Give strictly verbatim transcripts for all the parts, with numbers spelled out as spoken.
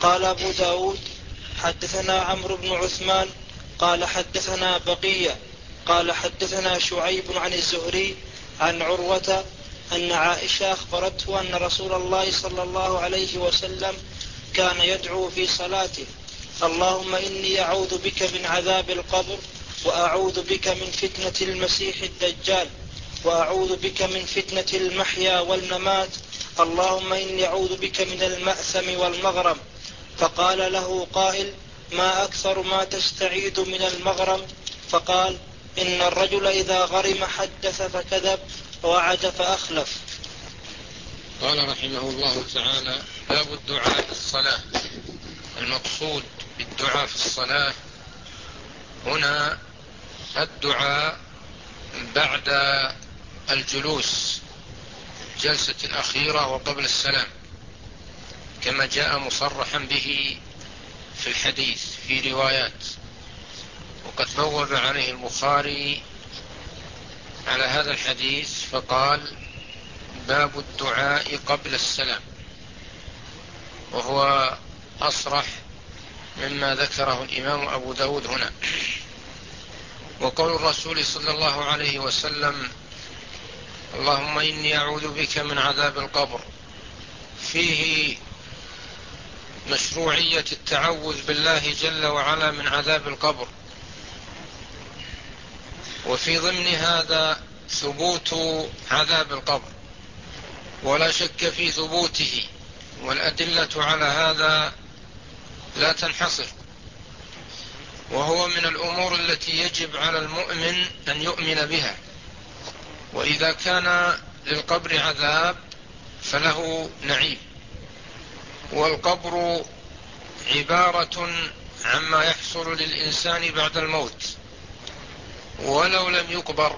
قال أبو داود حدثنا عمرو بن عثمان قال حدثنا بقية قال حدثنا شعيب عن الزهري عن عروة أن عائشة أخبرته أن رسول الله صلى الله عليه وسلم كان يدعو في صلاته: اللهم إني أعوذ بك من عذاب القبر، وأعوذ بك من فتنة المسيح الدجال، وأعوذ بك من فتنة المحيا والممات، اللهم إني أعوذ بك من المأثم والمغرم. فقال له قائل: ما أكثر ما تستعيذ من المغرم؟ فقال: إن الرجل إذا غرم حدث فكذب، ووعد فأخلف. قال رحمه الله تعالى: باب الدعاء في الصلاة. المقصود بالدعاء في الصلاة هنا الدعاء بعد الجلوس، جلسة الأخيرة وقبل السلام، كما جاء مصرحا به في الحديث في روايات. وقد بوب عليه البخاري على هذا الحديث فقال: باب الدعاء قبل السلام، وهو أصرح مما ذكره الإمام أبو داود هنا. وقول الرسول صلى الله عليه وسلم: اللهم إني أعوذ بك من عذاب القبر، فيه مشروعية التعوذ بالله جل وعلا من عذاب القبر، وفي ضمن هذا ثبوت عذاب القبر، ولا شك في ثبوته، والأدلة على هذا لا تنحصر، وهو من الأمور التي يجب على المؤمن أن يؤمن بها. وإذا كان للقبر عذاب فله نعيم، والقبر عبارة عما يحصل للإنسان بعد الموت، ولو لم يقبر،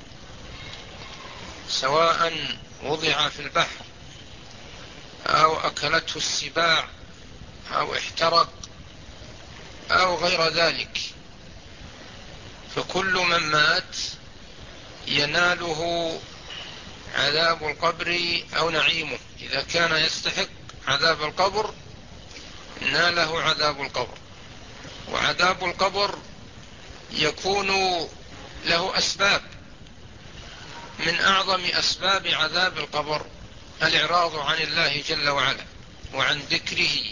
سواء وضع في البحر أو أكلته السباع أو احترق أو غير ذلك، فكل من مات يناله عذاب القبر أو نعيمه. إذا كان يستحق عذاب القبر ناله عذاب القبر. وعذاب القبر يكون له أسباب، من أعظم أسباب عذاب القبر الإعراض عن الله جل وعلا وعن ذكره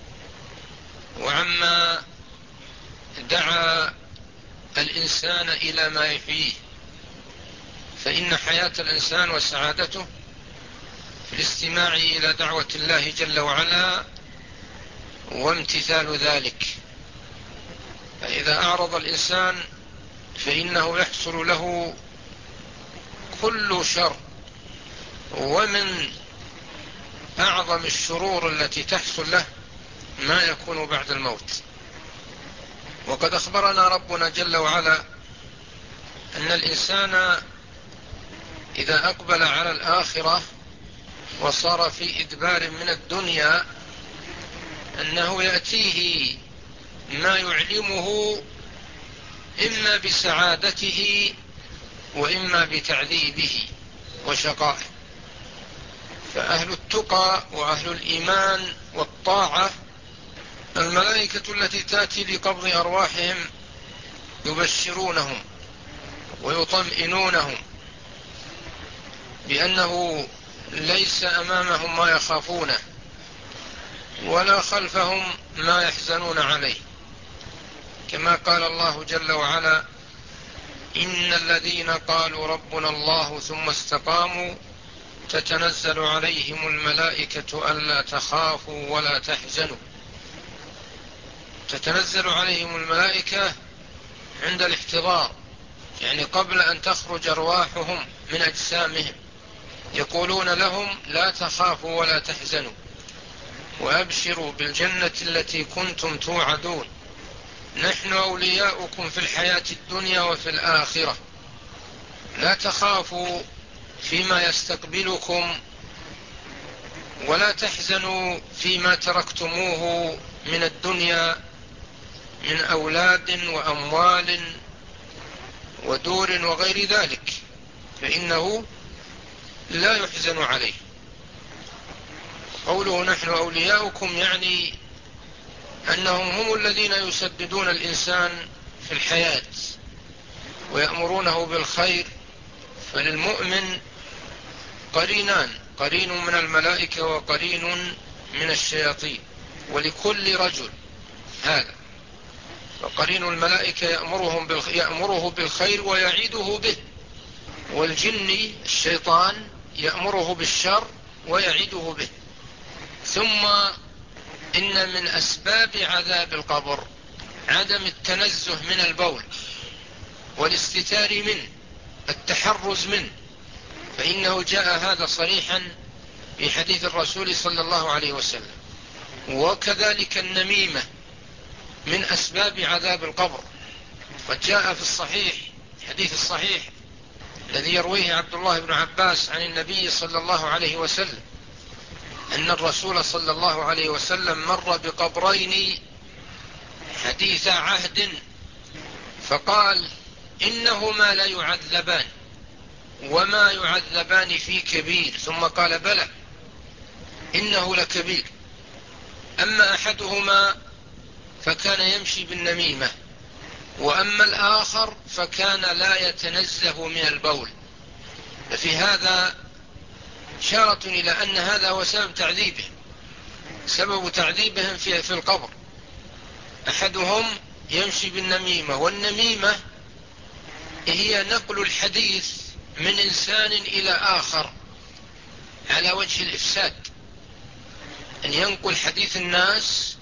وعما دعا الإنسان إلى ما يحييه. فإن حياة الإنسان وسعادته في الاستماع إلى دعوة الله جل وعلا وامتثال ذلك. فإذا أعرض الإنسان فإنه يحصل له كل شر، ومن أعظم الشرور التي تحصل له ما يكون بعد الموت. وقد أخبرنا ربنا جل وعلا أن الإنسان إذا أقبل على الآخرة وصار في إدبار من الدنيا أنه يأتيه ما يعلمه إما بسعادته وإما بتعذيبه وشقائه. فأهل التقى وأهل الإيمان والطاعة الملائكة التي تأتي لقبض أرواحهم يبشرونهم ويطمئنونهم بأنه ليس أمامهم ما يخافونه ولا خلفهم ما يحزنون عليه، كما قال الله جل وعلا: إن الذين قالوا ربنا الله ثم استقاموا تتنزل عليهم الملائكة ألا تخافوا ولا تحزنوا. تتنزل عليهم الملائكة عند الاحتضار، يعني قبل أن تخرج أرواحهم من أجسامهم، يقولون لهم: لا تخافوا ولا تحزنوا وأبشروا بالجنة التي كنتم توعدون، نحن أولياؤكم في الحياة الدنيا وفي الآخرة، لا تخافوا فيما يستقبلكم ولا تحزنوا فيما تركتموه من الدنيا من أولاد وأموال ودور وغير ذلك، فإنه لا يحزن عليه. قوله نحن أولياؤكم يعني أنهم هم الذين يسددون الإنسان في الحياة ويأمرونه بالخير. فللمؤمن قرينان، قرين من الملائكة وقرين من الشياطين، ولكل رجل هذا. فقرين الملائكة يأمرهم بالخ... يأمره بالخير ويعيده به، والجن الشيطان يأمره بالشر ويعيده به. ثم إن من أسباب عذاب القبر عدم التنزه من البول والاستتار منه، التحرز منه، فإنه جاء هذا صريحا في حديث الرسول صلى الله عليه وسلم. وكذلك النميمة من أسباب عذاب القبر، قد جاء في الصحيح الحديث الصحيح الذي يرويه عبد الله بن عباس عن النبي صلى الله عليه وسلم أن الرسول صلى الله عليه وسلم مر بقبرين حديث عهد فقال إنهما لا يعذبان وما يعذبان في كبير، ثم قال بلى إنه لكبير، أما أحدهما فكان يمشي بالنميمة، وأما الآخر فكان لا يتنزه من البول. ففي هذا إشارة إلى أن هذا هو سبب تعذيبهم، سبب تعذيبهم في, في القبر. أحدهم يمشي بالنميمة، والنميمة هي نقل الحديث من إنسان إلى آخر على وجه الإفساد، أن ينقل حديث الناس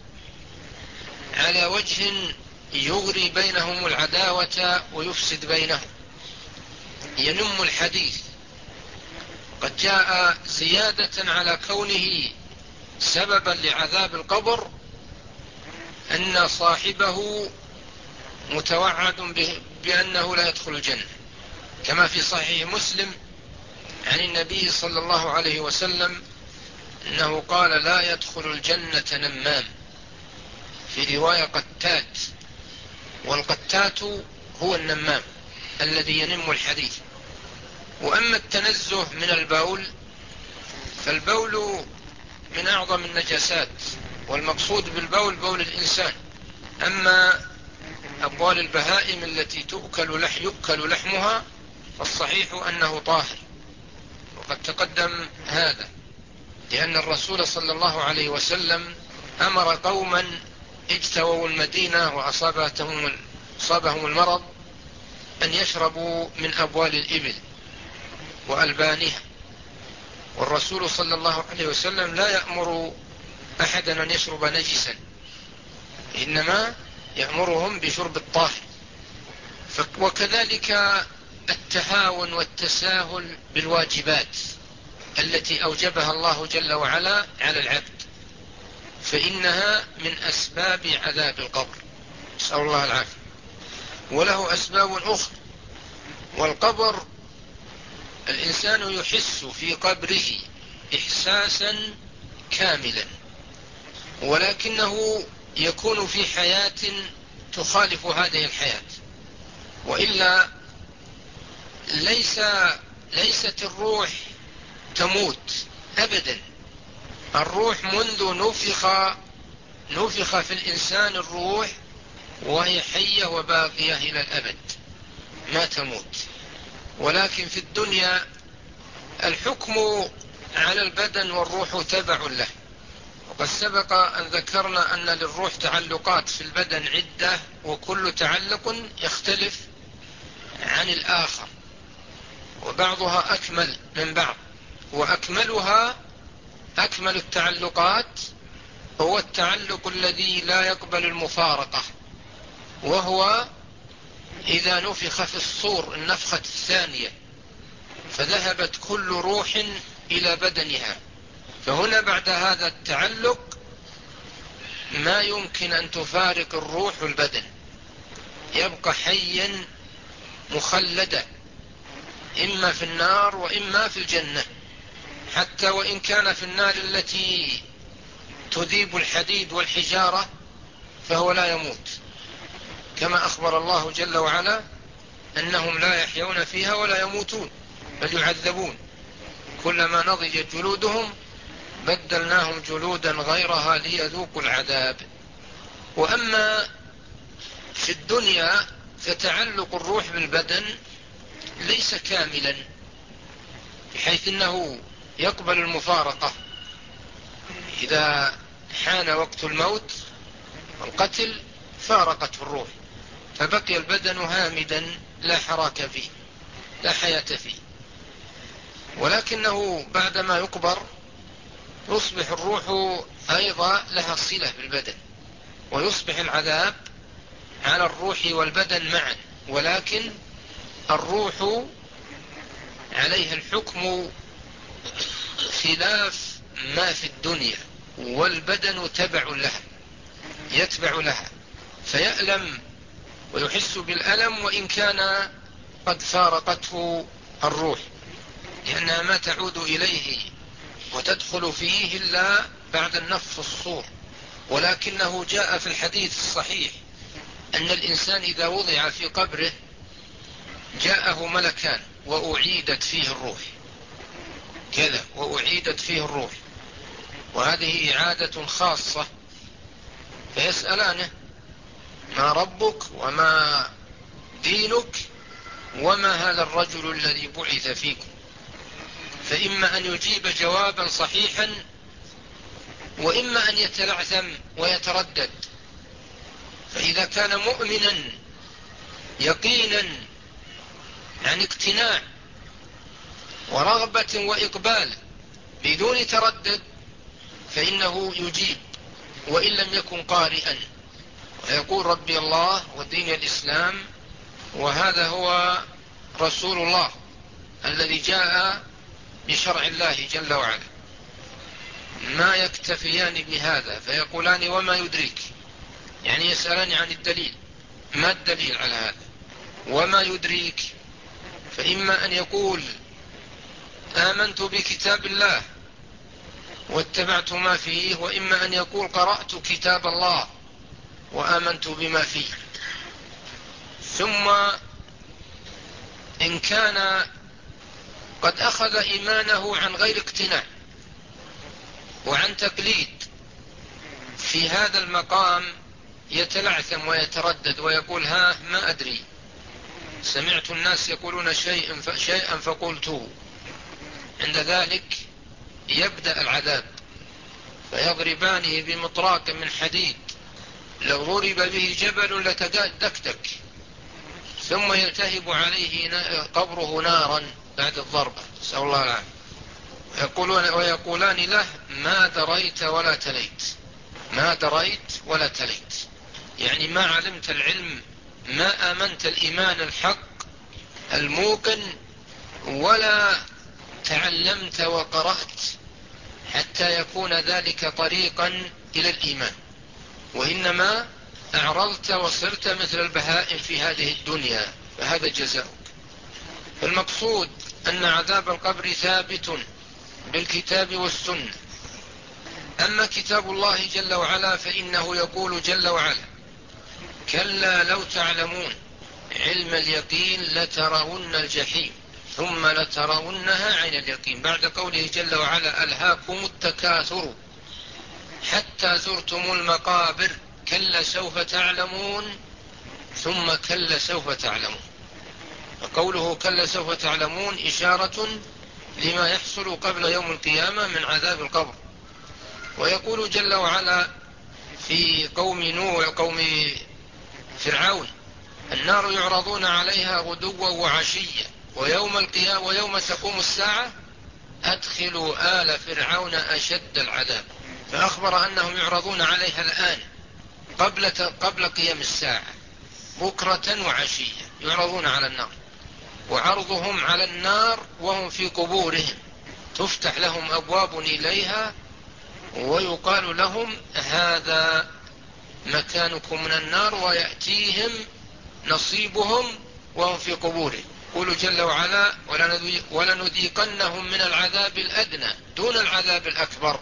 على وجه يغري بينهم العداوة ويفسد بينهم، ينم الحديث. قد جاء زيادة على كونه سببا لعذاب القبر أن صاحبه متوعد به بأنه لا يدخل الجنة، كما في صحيح مسلم عن النبي صلى الله عليه وسلم أنه قال لا يدخل الجنة نمام، في رواية قتات، والقتات هو النمام الذي ينم الحديث. وأما التنزه من البول فالبول من أعظم النجاسات، والمقصود بالبول بول الإنسان. أما أبوال البهائم التي تؤكل لح يؤكل لحمها فالصحيح أنه طاهر، وقد تقدم هذا، لأن الرسول صلى الله عليه وسلم أمر قوما اجتووا المدينة وأصابتهم أصابهم المرض أن يشربوا من أبوال الإبل وألبانها، والرسول صلى الله عليه وسلم لا يأمر أحدا أن يشرب نجسا، إنما يأمرهم بشرب الطاهر. وكذلك التهاون والتساهل بالواجبات التي أوجبها الله جل وعلا على العبد، فإنها من أسباب عذاب القبر، نسأل الله العافية. وله أسباب أخرى، والقبر الإنسان يحس في قبره إحساسا كاملا، ولكنه يكون في حياة تخالف هذه الحياة، وإلا ليس ليست الروح تموت أبدا. الروح منذ نفخ نفخ في الإنسان الروح وهي حية وباقية إلى الأبد، ما تموت. ولكن في الدنيا الحكم على البدن والروح تبع له، وقد سبق أن ذكرنا أن للروح تعلقات في البدن عدة، وكل تعلق يختلف عن الآخر، وبعضها أكمل من بعض، وأكملها أكمل التعلقات هو التعلق الذي لا يقبل المفارقة، وهو إذا نفخ في الصور النفخة الثانية فذهبت كل روح إلى بدنها، فهنا بعد هذا التعلق ما يمكن أن تفارق الروح البدن، يبقى حيا مخلدا إما في النار وإما في الجنة، حتى وإن كان في النار التي تذيب الحديد والحجارة فهو لا يموت، كما أخبر الله جل وعلا أنهم لا يحيون فيها ولا يموتون بل يعذبون، كلما نضجت جلودهم بدلناهم جلودا غيرها ليذوقوا العذاب. وأما في الدنيا فتعلق الروح بالبدن ليس كاملا، بحيث أنه يقبل المفارقة إذا حان وقت الموت والقتل، فارقته الروح فبقي البدن هامدا لا حراك فيه لا حياة فيه، ولكنه بعدما يقبر يصبح الروح أيضا لها صلة بالبدن، ويصبح العذاب على الروح والبدن معا، ولكن الروح عليها الحكم خلاف ما في الدنيا، والبدن تبع لها يتبع لها فيألم ويحس بالألم وإن كان قد فارقته الروح، لأنها ما تعود إليه وتدخل فيه إلا بعد النفخ في الصور. ولكنه جاء في الحديث الصحيح أن الإنسان إذا وضع في قبره جاءه ملكان وأعيدت فيه الروح كذا وأعيدت فيه الروح، وهذه إعادة خاصة، فيسألانه ما ربك وما دينك وما هذا الرجل الذي بعث فيكم، فإما أن يجيب جوابا صحيحا وإما أن يتلعثم ويتردد. فإذا كان مؤمنا يقينا عن اقتناع ورغبة وإقبال بدون تردد فإنه يجيب، وإن لم يكن قارئا، ويقول ربي الله ودين الإسلام وهذا هو رسول الله الذي جاء بشرع الله جل وعلا. ما يكتفيان بهذا فيقولان وما يدريك، يعني يسألان عن الدليل، ما الدليل على هذا؟ وما يدريك، فإما أن يقول آمنت بكتاب الله واتبعت ما فيه، وإما أن يقول قرأت كتاب الله وآمنت بما فيه. ثم إن كان قد أخذ إيمانه عن غير اقتناع وعن تقليد، في هذا المقام يتلعثم ويتردد ويقول ها ما أدري، سمعت الناس يقولون شيئا شيئا فقلته. عند ذلك يبدأ العذاب فيضربانه بمطراق من حديد، لو ضرب به جبل لتدكدك، ثم يلتهب عليه قبره نارا بعد الضربة، نسأل الله العافية. يقولون ويقولان له ما دريت ولا تليت، ما دريت ولا تليت، يعني ما علمت العلم، ما آمنت الإيمان الحق الموقن، ولا تعلمت وقرأت حتى يكون ذلك طريقا إلى الإيمان، وإنما أعرضت وصرت مثل البهائم في هذه الدنيا، فهذا جزاؤك. فالمقصود أن عذاب القبر ثابت بالكتاب والسنة. أما كتاب الله جل وعلا فإنه يقول جل وعلا كلا لو تعلمون علم اليقين لترون الجحيم ثم لترونها عين اليقين، بعد قوله جل وعلا ألهاكم التكاثر حتى زرتم المقابر كلا سوف تعلمون ثم كلا سوف تعلمون. وقوله كلا سوف تعلمون إشارة لما يحصل قبل يوم القيامة من عذاب القبر. ويقول جل وعلا في قوم نوح وقوم فرعون النار يعرضون عليها غدوا وعشيا ويوم القيامة ويوم تقوم الساعة أدخلوا آل فرعون أشد العذاب، فأخبر أنهم يعرضون عليها الآن قبل قبل قيام الساعة بكرة وعشية، يعرضون على النار، وعرضهم على النار وهم في قبورهم، تفتح لهم أبواب إليها ويقال لهم هذا مكانكم من النار، ويأتيهم نصيبهم وهم في قبورهم. يقول جل وعلا ولنذيقنهم من العذاب الأدنى دون العذاب الأكبر.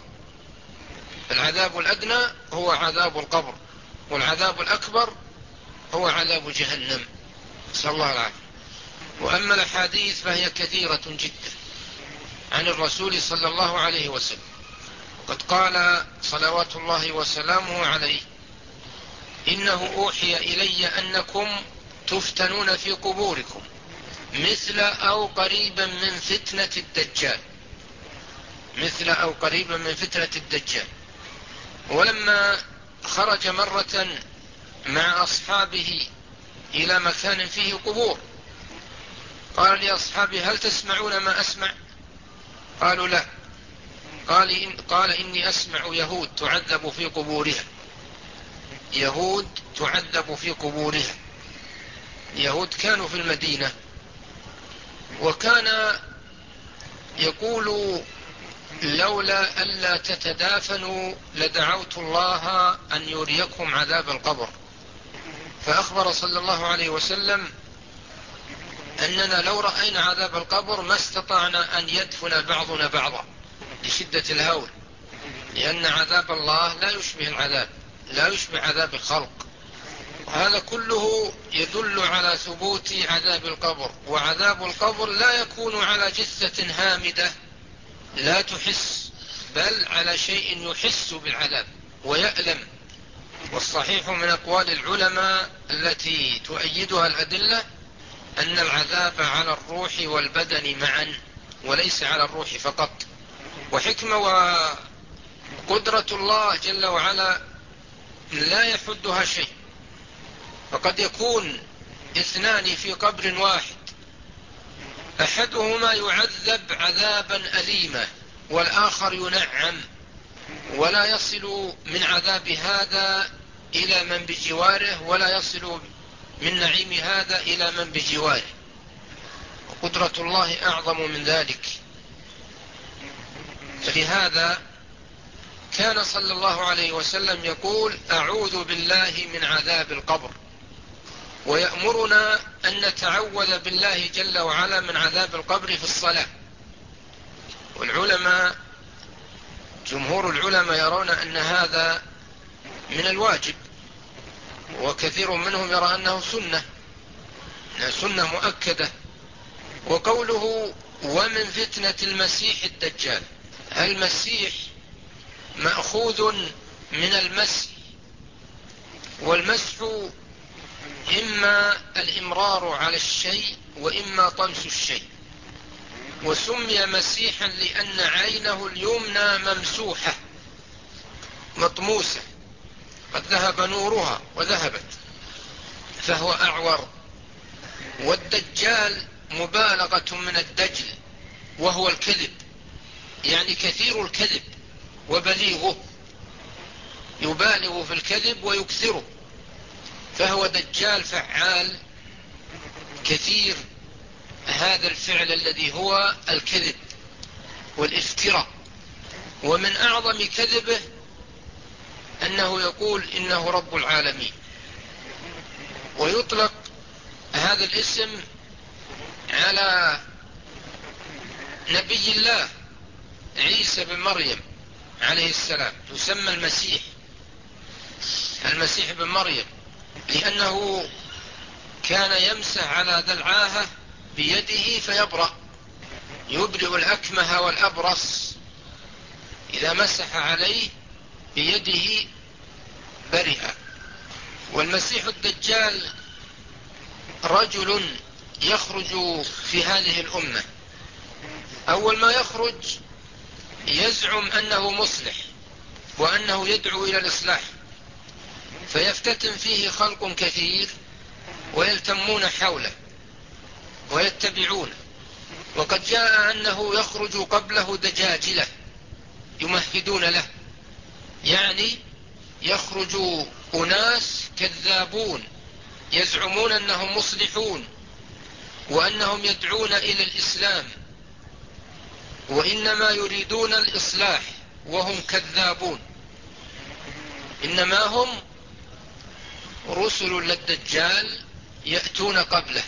العذاب الأدنى هو عذاب القبر، والعذاب الأكبر هو عذاب جهنم، نسأل الله العافية. وأما الأحاديث فهي كثيرة جدا عن الرسول صلى الله عليه وسلم، قد قال صلوات الله وسلامه عليه إنه أوحي إلي أنكم تفتنون في قبوركم مثل أو قريبا من فتنة الدجال، مثل أو قريبا من فتنة الدجال. ولما خرج مرة مع أصحابه إلى مكان فيه قبور قال لأصحابه: هل تسمعون ما أسمع؟ قالوا: لا. قال, إن قال إني أسمع يهود تعذب في قبورها، يهود تعذب في قبورها. يهود كانوا في المدينة، وكان يقول: لولا ألا تتدافنوا لدعوت الله أن يريكم عذاب القبر. فأخبر صلى الله عليه وسلم أننا لو رأينا عذاب القبر ما استطعنا أن يدفن بعضنا بعضا لشدة الهول، لأن عذاب الله لا يشبه العذاب، لا يشبه عذاب الخلق. هذا كله يدل على ثبوت عذاب القبر، وعذاب القبر لا يكون على جثة هامدة لا تحس، بل على شيء يحس بالعذاب ويألم. والصحيح من أقوال العلماء التي تؤيدها الأدلة أن العذاب على الروح والبدن معا وليس على الروح فقط. وحكمة وقدرة الله جل وعلا لا يحدها شيء، فقد يكون اثنان في قبر واحد، أحدهما يعذب عذابا أليما والآخر ينعم، ولا يصل من عذاب هذا إلى من بجواره ولا يصل من نعيم هذا إلى من بجواره. وقدرة الله أعظم من ذلك. فلهذا كان صلى الله عليه وسلم يقول: أعوذ بالله من عذاب القبر، ويأمرنا أن نتعوذ بالله جل وعلا من عذاب القبر في الصلاة. والعلماء جمهور العلماء يرون أن هذا من الواجب، وكثير منهم يرى أنه سنة سنة مؤكدة. وقوله: ومن فتنة المسيح الدجال، المسيح مأخوذ من المسح، والمسح إما الإمرار على الشيء وإما طمس الشيء. وسمي مسيحا لأن عينه اليمنى ممسوحة مطموسة، قد ذهب نورها وذهبت، فهو أعور. والدجال مبالغة من الدجل، وهو الكذب، يعني كثير الكذب وبليغه، يبالغ في الكذب ويكثره، فهو دجال فعال كثير هذا الفعل الذي هو الكذب والافتراء. ومن أعظم كذبه أنه يقول إنه رب العالمين. ويطلق هذا الاسم على نبي الله عيسى بن مريم عليه السلام، يسمى المسيح المسيح بن مريم، لأنه كان يمسح على ذا العاهة بيده فيبرأ، يبرئ الأكمه والأبرص، إذا مسح عليه بيده برئ. والمسيح الدجال رجل يخرج في هذه الأمة، أول ما يخرج يزعم أنه مصلح وأنه يدعو إلى الإصلاح، فيفتتن فيه خلق كثير ويلتمون حوله ويتبعون. وقد جاء أنه يخرج قبله دجاجلة يمهدون له، يعني يخرج أناس كذابون يزعمون أنهم مصلحون وأنهم يدعون إلى الإسلام، وإنما يريدون الإصلاح وهم كذابون، إنما هم رسل للدجال يأتون قبله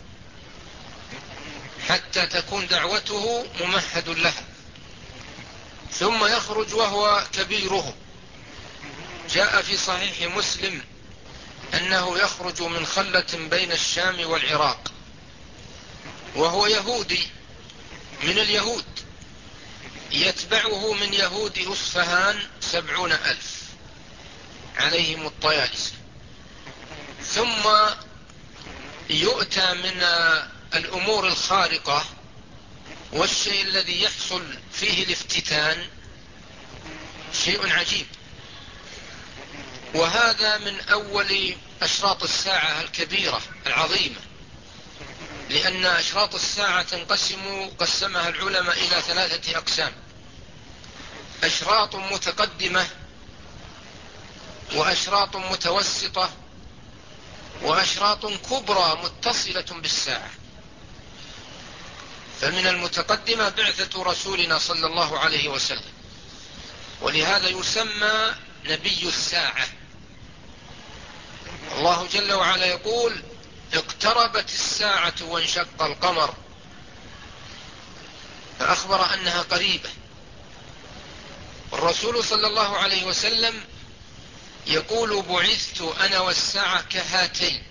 حتى تكون دعوته ممهد لها، ثم يخرج وهو كبيرهم. جاء في صحيح مسلم أنه يخرج من خلة بين الشام والعراق، وهو يهودي من اليهود، يتبعه من يهود أصفهان سبعون ألف عليهم الطيالسة، ثم يؤتى من الأمور الخارقة والشيء الذي يحصل فيه الافتتان شيء عجيب. وهذا من أول أشراط الساعة الكبيرة العظيمة، لأن أشراط الساعة تنقسم قسمها العلماء إلى ثلاثة أقسام: أشراط متقدمة، وأشراط متوسطة، وأشراط كبرى متصلة بالساعة. فمن المتقدمة بعثة رسولنا صلى الله عليه وسلم، ولهذا يسمى نبي الساعة. الله جل وعلا يقول: اقتربت الساعة وانشق القمر، فأخبر أنها قريبة. والرسول صلى الله عليه وسلم يقول: بعثت أنا والساعة كهاتين،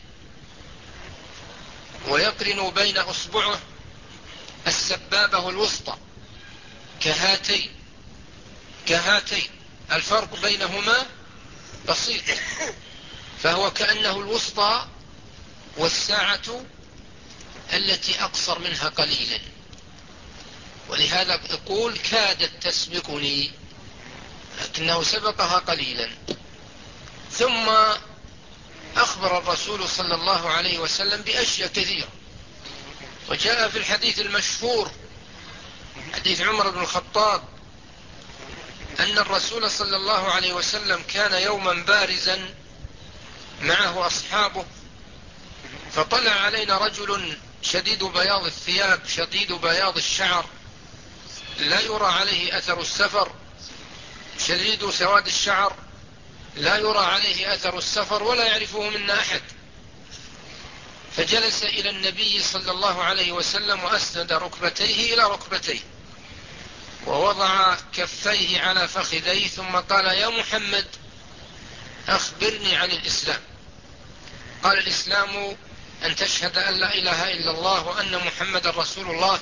ويقرن بين أصبعه السبابة الوسطى كهاتين كهاتين، الفرق بينهما بسيط، فهو كأنه الوسطى والساعة التي أقصر منها قليلا. ولهذا يقول: كادت تسبقني، لكنه سبقها قليلا. ثم أخبر الرسول صلى الله عليه وسلم بأشياء كثيرة، وجاء في الحديث المشهور حديث عمر بن الخطاب أن الرسول صلى الله عليه وسلم كان يوما بارزا معه أصحابه، فطلع علينا رجل شديد بياض الثياب شديد بياض الشعر، لا يرى عليه أثر السفر، شديد سواد الشعر، لا يرى عليه أثر السفر، ولا يعرفه منا أحد. فجلس إلى النبي صلى الله عليه وسلم وأسند ركبتيه إلى ركبتيه، ووضع كفيه على فخذيه، ثم قال: يا محمد أخبرني عن الإسلام. قال: الإسلام أن تشهد أن لا إله إلا الله وأن محمد رسول الله،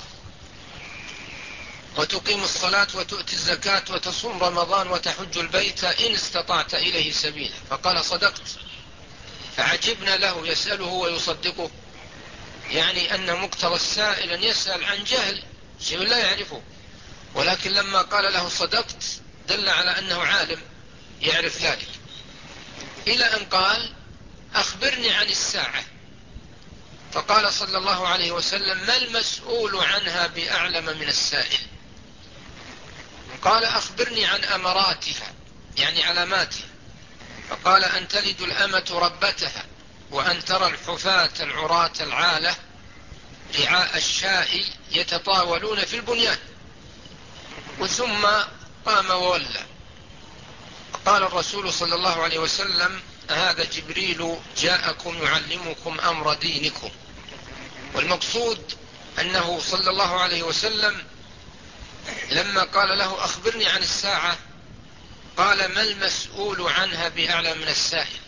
وتقيم الصلاة وتؤتي الزكاة وتصوم رمضان وتحج البيت إن استطعت إليه سبيلا. فقال: صدقت. فعجبنا له، يسأله ويصدقه، يعني أن مقتضى السائل أن يسأل عن جهل شيء لا يعرفه، ولكن لما قال له صدقت دل على أنه عالم يعرف ذلك. إلى أن قال: أخبرني عن الساعة. فقال صلى الله عليه وسلم: ما المسؤول عنها بأعلم من السائل؟ قال: أخبرني عن أمراتها، يعني علاماتها. فقال: أن تلد الأمة ربتها، وأن ترى الحفاة العراة العالة رعاء الشاء يتطاولون في البنيان. وثم قام وولى. قال الرسول صلى الله عليه وسلم: هذا جبريل جاءكم يعلمكم أمر دينكم. والمقصود أنه صلى الله عليه وسلم لما قال له: أخبرني عن الساعة، قال: ما المسؤول عنها بأعلم من السائل؟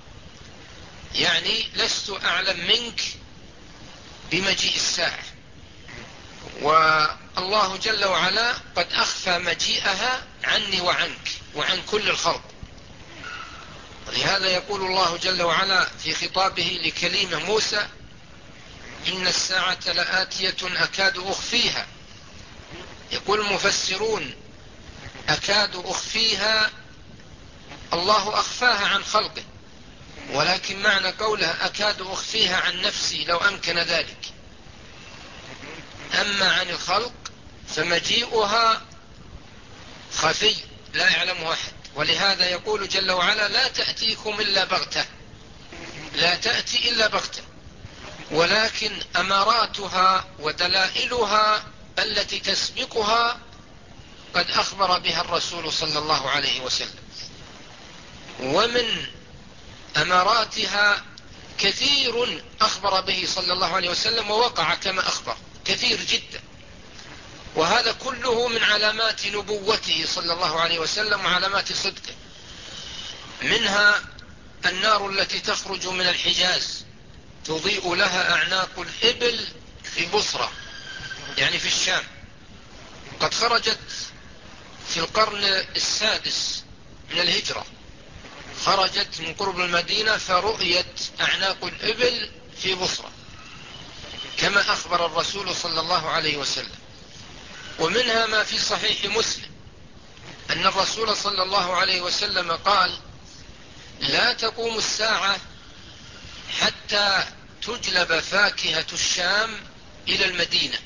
يعني لست أعلم منك بمجيء الساعة، والله جل وعلا قد أخفى مجيئها عني وعنك وعن كل الخلق. ولهذا يقول الله جل وعلا في خطابه لكليمه موسى: إن الساعة لآتية أكاد أخفيها. يقول المفسرون: أكاد أخفيها، الله أخفاها عن خلقه، ولكن معنى قولها أكاد أخفيها عن نفسي لو أمكن ذلك. أما عن الخلق فمجيئها خفي لا يعلمه أحد. ولهذا يقول جل وعلا: لا تأتيكم إلا بغتة، لا تأتي إلا بغتة، ولكن أماراتها ودلائلها التي تسبقها قد أخبر بها الرسول صلى الله عليه وسلم. ومن أماراتها كثير أخبر به صلى الله عليه وسلم ووقع كما أخبر، كثير جدا. وهذا كله من علامات نبوته صلى الله عليه وسلم وعلامات صدقه. منها النار التي تخرج من الحجاز تضيء لها أعناق الإبل في بصرة، يعني في الشام، قد خرجت في القرن السادس من الهجرة، خرجت من قرب المدينة فرؤيت أعناق الإبل في بصرة كما أخبر الرسول صلى الله عليه وسلم. ومنها ما في صحيح مسلم أن الرسول صلى الله عليه وسلم قال: لا تقوم الساعة حتى تجلب فاكهة الشام إلى المدينة.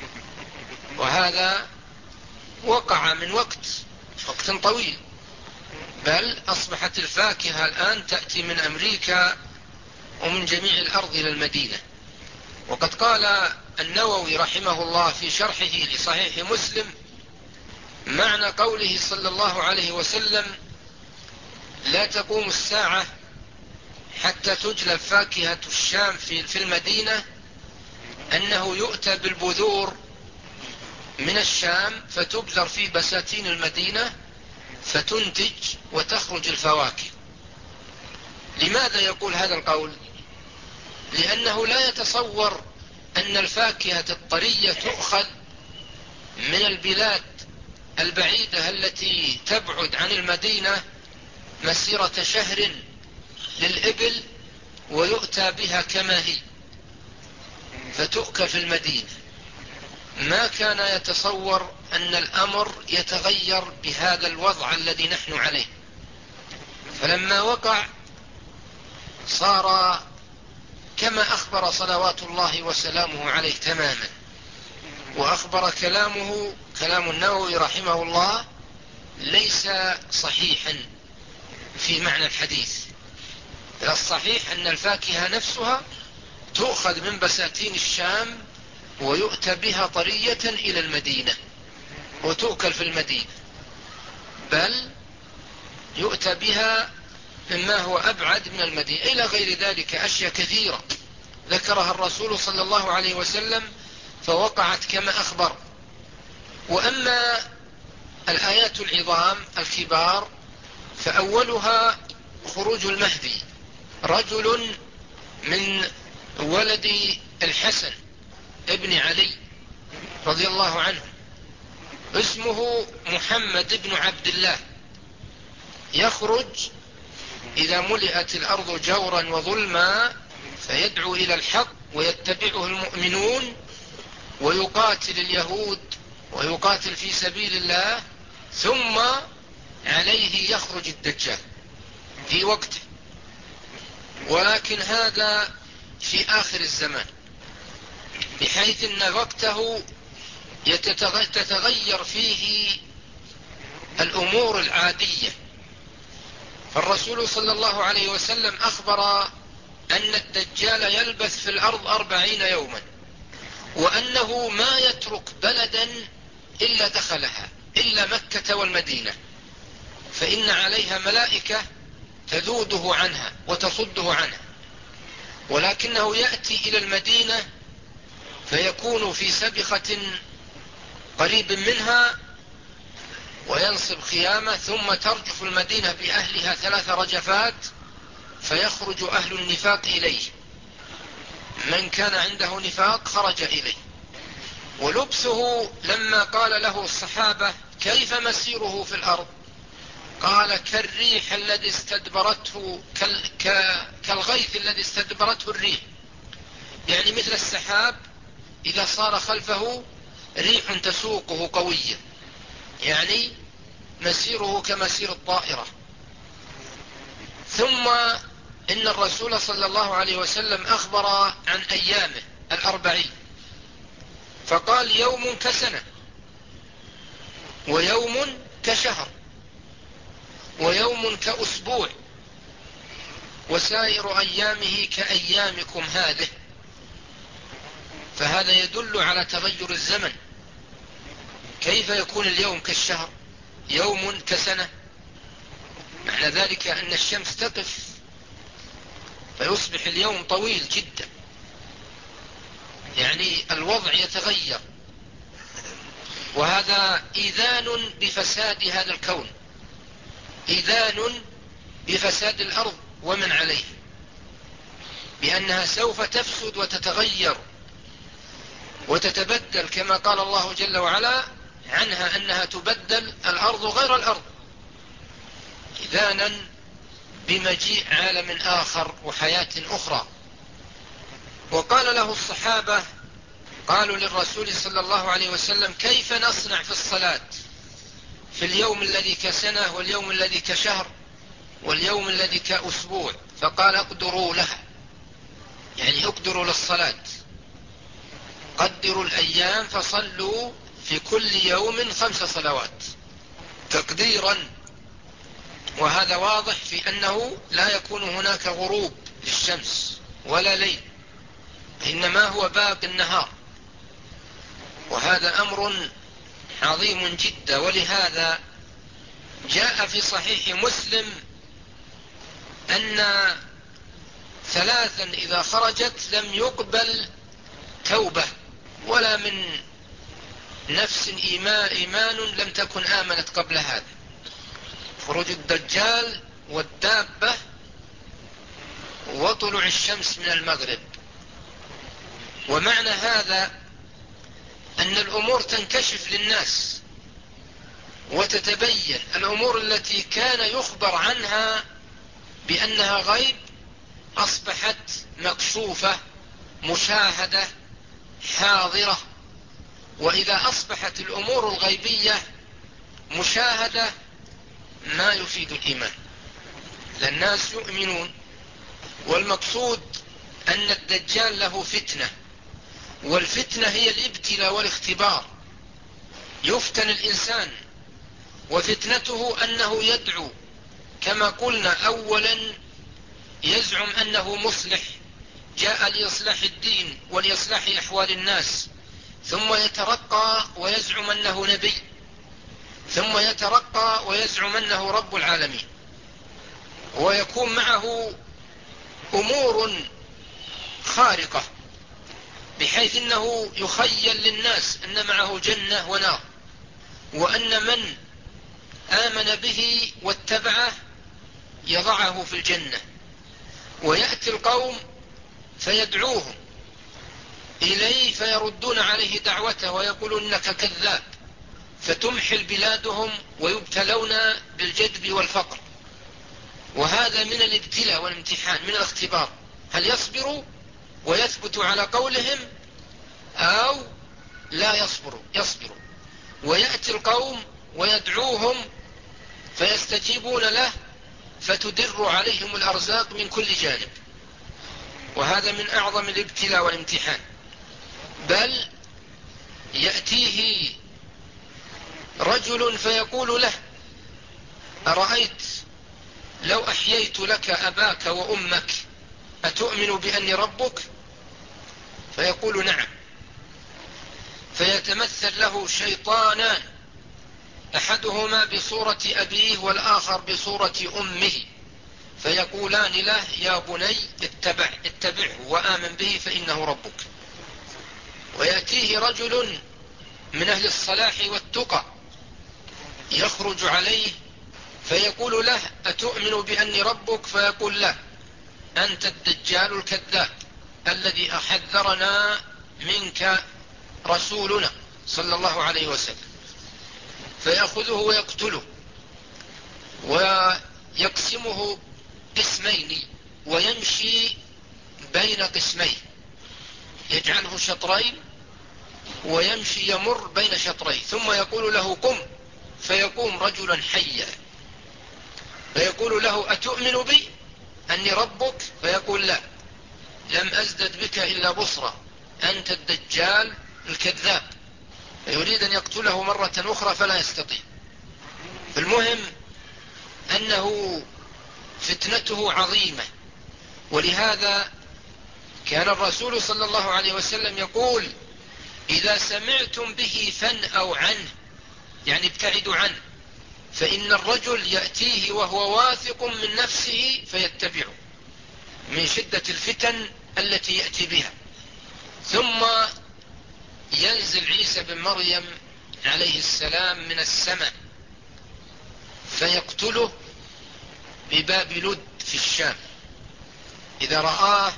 وهذا وقع من وقت وقت طويل، بل أصبحت الفاكهة الآن تأتي من أمريكا ومن جميع الأرض إلى المدينة. وقد قال النووي رحمه الله في شرحه لصحيح مسلم: معنى قوله صلى الله عليه وسلم لا تقوم الساعة حتى تجلب فاكهة الشام في المدينة أنه يؤتى بالبذور من الشام فتبذر في بساتين المدينة فتنتج وتخرج الفواكه. لماذا يقول هذا القول؟ لأنه لا يتصور أن الفاكهة الطرية تؤخذ من البلاد البعيدة التي تبعد عن المدينة مسيرة شهر للإبل ويؤتى بها كما هي فتؤكل في المدينة. ما كان يتصور أن الأمر يتغير بهذا الوضع الذي نحن عليه. فلما وقع صار كما أخبر صلوات الله وسلامه عليه تماما. وأخبر كلامه كلام النووي رحمه الله ليس صحيحا في معنى الحديث. الصحيح أن الفاكهة نفسها تؤخذ من بساتين الشام ويؤتى بها طرية إلى المدينة وتؤكل في المدينة، بل يؤتى بها مما هو أبعد من المدينة إلى غير ذلك أشياء كثيرة ذكرها الرسول صلى الله عليه وسلم فوقعت كما أخبر. وأما الآيات العظام الكبار فأولها خروج المهدي، رجل من ولد الحسن ابن علي رضي الله عنه اسمه محمد بن عبد الله، يخرج إذا ملئت الأرض جورا وظلما فيدعو إلى الحق ويتبعه المؤمنون ويقاتل اليهود ويقاتل في سبيل الله، ثم عليه يخرج الدجال في وقته. ولكن هذا في آخر الزمان، بحيث أن وقته تتغير فيه الأمور العادية. فالرسول صلى الله عليه وسلم أخبر أن الدجال يلبث في الأرض أربعين يوما، وأنه ما يترك بلدا إلا دخلها إلا مكة والمدينة، فإن عليها ملائكة تذوده عنها وتصده عنها، ولكنه يأتي إلى المدينة فيكون في سبخة قريب منها وينصب خيامة، ثم ترجف المدينة بأهلها ثلاث رجفات فيخرج أهل النفاق إليه، من كان عنده نفاق خرج إليه. ولبسه لما قال له الصحابة كيف مسيره في الأرض قال كالريح الذي استدبرته كالغيث الذي استدبرته الريح، يعني مثل السحاب إذا صار خلفه ريح تسوقه قوية، يعني مسيره كمسير الطائرة. ثم إن الرسول صلى الله عليه وسلم أخبر عن أيامه الأربعين فقال يوم كسنة، ويوم كشهر، ويوم كأسبوع، وسائر أيامه كأيامكم هذه. فهذا يدل على تغير الزمن. كيف يكون اليوم كالشهر، يوم كسنة؟ معنى ذلك أن الشمس تقف فيصبح اليوم طويل جدا، يعني الوضع يتغير. وهذا إذان بفساد هذا الكون، إذان بفساد الأرض ومن عليه، بأنها سوف تفسد وتتغير وتتبدل، كما قال الله جل وعلا عنها أنها تبدل الأرض غير الأرض، إذانا بمجيء عالم آخر وحياة أخرى. وقال له الصحابة، قالوا للرسول صلى الله عليه وسلم: كيف نصنع في الصلاة في اليوم الذي كسنة واليوم الذي كشهر واليوم الذي كأسبوع؟ فقال: اقدروا لها، يعني اقدروا للصلاة، قدروا الأيام فصلوا في كل يوم خمس صلوات تقديرا. وهذا واضح في أنه لا يكون هناك غروب للشمس ولا ليل، إنما هو باقي النهار، وهذا أمر عظيم جدا. ولهذا جاء في صحيح مسلم أن ثلاثا إذا خرجت لم يقبل توبة ولا من نفس إيمان لم تكن آمنت قبل هذا: خروج الدجال والدابة وطلوع الشمس من المغرب. ومعنى هذا أن الأمور تنكشف للناس وتتبين، الأمور التي كان يخبر عنها بأنها غيب أصبحت مكشوفة مشاهدة حاضرة. وإذا أصبحت الأمور الغيبية مشاهدة ما يفيد الإيمان، لأن الناس يؤمنون. والمقصود أن الدجال له فتنة، والفتنة هي الابتلاء والاختبار، يفتن الإنسان، وفتنته أنه يدعو كما قلنا. أولا يزعم أنه مصلح، جاء لإصلاح الدين ولإصلاح أحوال الناس، ثم يترقى ويزعم أنه نبي، ثم يترقى ويزعم أنه رب العالمين، ويكون معه أمور خارقة بحيث أنه يخيل للناس أن معه جنة ونار، وأن من آمن به واتبعه يضعه في الجنة. ويأتي القوم فيدعوهم إليه فيردون عليه دعوته ويقولون إنك كذاب، فتمحل بلادهم ويبتلون بالجدب والفقر. وهذا من الابتلاء والامتحان، من الاختبار، هل يصبروا ويثبتوا على قولهم أو لا يصبروا يصبروا. ويأتي القوم ويدعوهم فيستجيبون له فتدر عليهم الأرزاق من كل جانب. وهذا من أعظم الابتلاء والامتحان. بل يأتيه رجل فيقول له: أرأيت لو أحييت لك أباك وأمك أتؤمن بأني ربك؟ فيقول: نعم. فيتمثل له شيطانان، أحدهما بصورة أبيه والآخر بصورة أمه، فيقولان له: يا بني اتبع اتبعه وآمن به فإنه ربك. ويأتيه رجل من أهل الصلاح والتقى يخرج عليه فيقول له: أتؤمن بأني ربك؟ فيقول: لا، أنت الدجال الكذاب الذي أحذرنا منك رسولنا صلى الله عليه وسلم. فيأخذه ويقتله ويقسمه قسمين ويمشي بين قسمين، يجعله شطرين ويمشي يمر بين شطرين، ثم يقول له: قم، فيقوم رجلا حيا فيقول له: أتؤمن بي أني ربك؟ فيقول: لا، لم أزدد بك إلا بصرة، أنت الدجال الكذاب. فيريد أن يقتله مرة أخرى فلا يستطيع. المهم أنه فتنته عظيمة. ولهذا كان الرسول صلى الله عليه وسلم يقول: إذا سمعتم به فانأوا عنه، يعني ابتعدوا عنه، فإن الرجل يأتيه وهو واثق من نفسه فيتبعه من شدة الفتن التي يأتي بها. ثم ينزل عيسى بن مريم عليه السلام من السماء فيقتله بباب لد في الشام، إذا رآه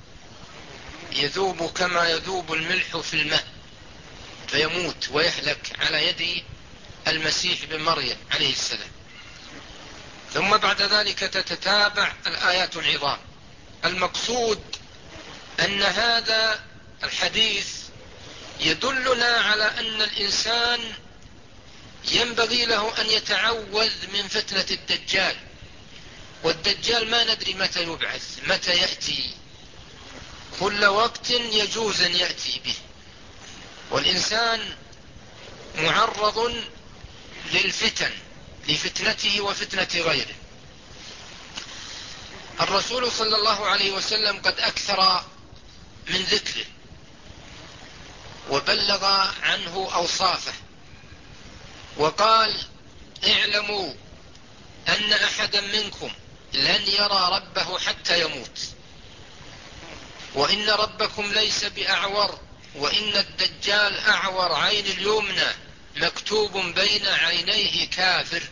يذوب كما يذوب الملح في الماء فيموت ويهلك على يد المسيح بن مريم عليه السلام. ثم بعد ذلك تتتابع الآيات العظام. المقصود أن هذا الحديث يدلنا على أن الإنسان ينبغي له أن يتعوذ من فتنة الدجال، والدجال ما ندري متى يبعث، متى يأتي، كل وقت يجوز أن يأتي به، والإنسان معرض للفتن، لفتنته وفتنة غيره. الرسول صلى الله عليه وسلم قد أكثر من ذكره وبلغ عنه أوصافه، وقال: اعلموا أن أحدا منكم لن يرى ربه حتى يموت، وإن ربكم ليس بأعور، وإن الدجال أعور عين اليمنى مكتوب بين عينيه كافر،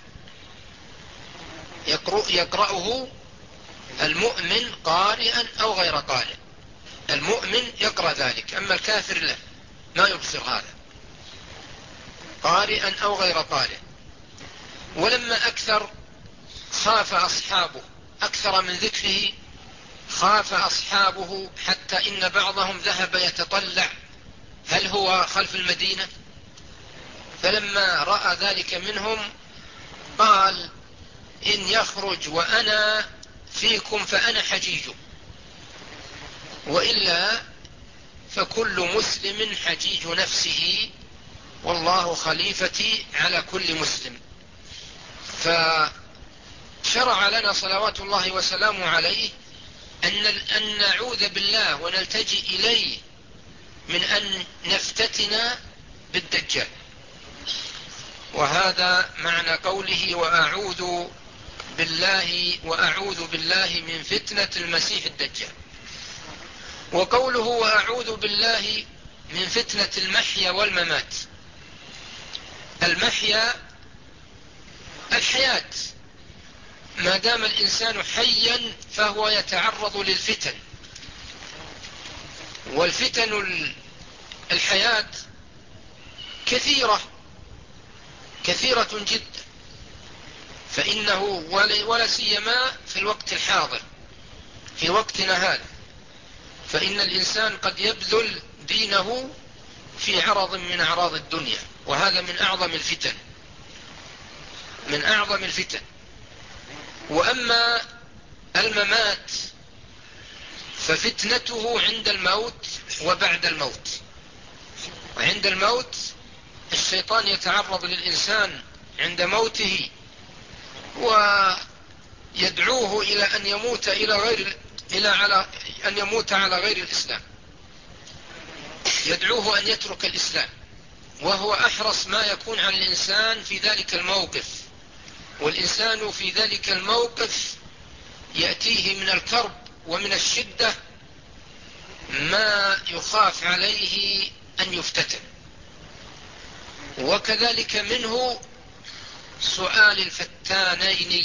يقرأ يقرأه المؤمن قارئا أو غير قارئ. المؤمن يقرأ ذلك، أما الكافر لا، ما يبصر هذا، قارئا أو غير قارئ. ولما أكثر خاف أصحابه، أكثر من ذكره خاف أصحابه، حتى إن بعضهم ذهب يتطلع هل هو خلف المدينة، فلما رأى ذلك منهم قال: إن يخرج وأنا فيكم فأنا حجيج، وإلا فكل مسلم حجيج نفسه، والله خليفتي على كل مسلم. فشرع لنا صلوات الله وسلامه عليه أن أن نعوذ بالله ونلتجئ إليه من أن نفتتن بالدجال، وهذا معنى قوله: وأعوذ بالله وأعوذ بالله من فتنة المسيح الدجال. وقوله: وأعوذ بالله من فتنة المحيا والممات. المحيا الحياة، ما دام الإنسان حيا فهو يتعرض للفتن، والفتن الحياة كثيرة كثيرة جدا، فإنه ولا سيما في الوقت الحاضر، في وقتنا هذا، فإن الإنسان قد يبذل دينه في عرض من أعراض الدنيا، وهذا من أعظم الفتن، من أعظم الفتن. وأما الممات ففتنته عند الموت وبعد الموت. وعند الموت الشيطان يتعرض للإنسان عند موته ويدعوه إلى أن يموت إلى غير إلى على أن يموت على غير الإسلام، يدعوه أن يترك الإسلام، وهو أحرص ما يكون على الإنسان في ذلك الموقف. والإنسان في ذلك الموقف يأتيه من الكرب ومن الشدة ما يخاف عليه أن يفتتن. وكذلك منه سؤال الفتانين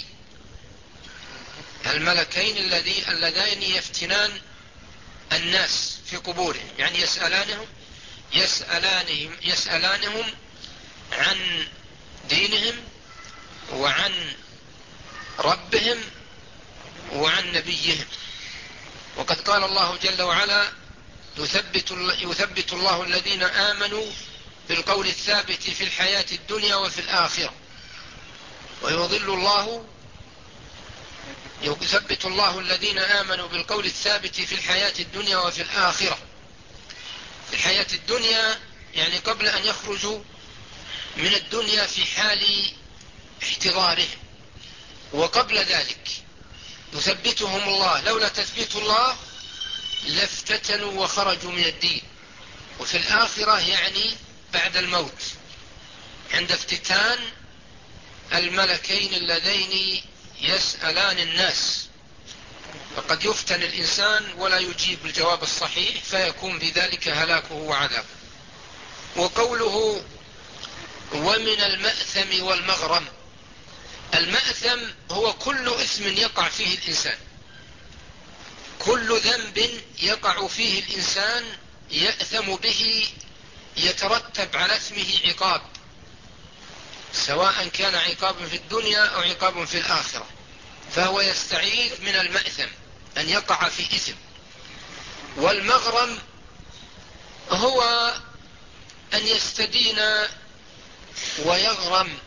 الملكين اللذين يفتنان الناس في قبورهم، يعني يسألانهم يسألانهم يسألانهم عن دينهم وعن ربهم وعن نبيهم. وقد قال الله جل وعلا: يثبت, يثبت الله الذين آمنوا بالقول الثابت في الحياة الدنيا وفي الآخرة، ويضل الله يثبت الله الذين آمنوا بالقول الثابت في الحياة الدنيا وفي الآخرة. في الحياة الدنيا يعني قبل أن يخرجوا من الدنيا في حال احتضارهم، وقبل ذلك يثبتهم الله، لولا تثبيت الله لافتتنوا وخرجوا من الدين. وفي الآخرة يعني بعد الموت، عند افتتان الملكين اللذين يسألان الناس، فقد يفتن الإنسان ولا يجيب الجواب الصحيح فيكون بذلك هلاكه وعذابه. وقوله: ومن المأثم والمغرم. المأثم هو كل إثم يقع فيه الإنسان، كل ذنب يقع فيه الإنسان يأثم به، يترتب على اسمه عقاب، سواء كان عقاب في الدنيا أو عقاب في الآخرة. فهو يستعيذ من المأثم أن يقع في إثم. والمغرم هو أن يستدين ويغرم،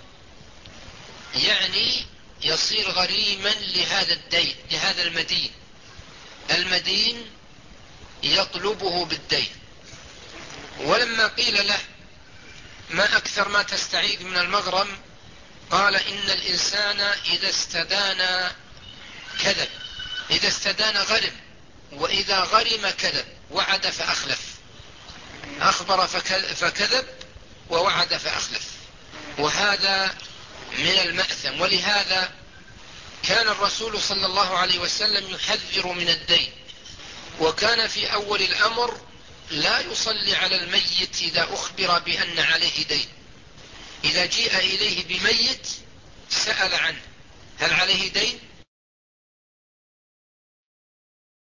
يعني يصير غريما لهذا الدين، لهذا المدين، المدين يطلبه بالدين. ولما قيل له ما أكثر ما تستعيذ من المغرم، قال إن الإنسان إذا استدان كذب، إذا استدان غرم، وإذا غرم كذب، وعد فأخلف، أخبر فكذب ووعد فأخلف، وهذا من المأثم. ولهذا كان الرسول صلى الله عليه وسلم يحذر من الدين، وكان في أول الأمر لا يصلي على الميت إذا أخبر بأن عليه دين. إذا جيء إليه بميت سأل عنه هل عليه دين،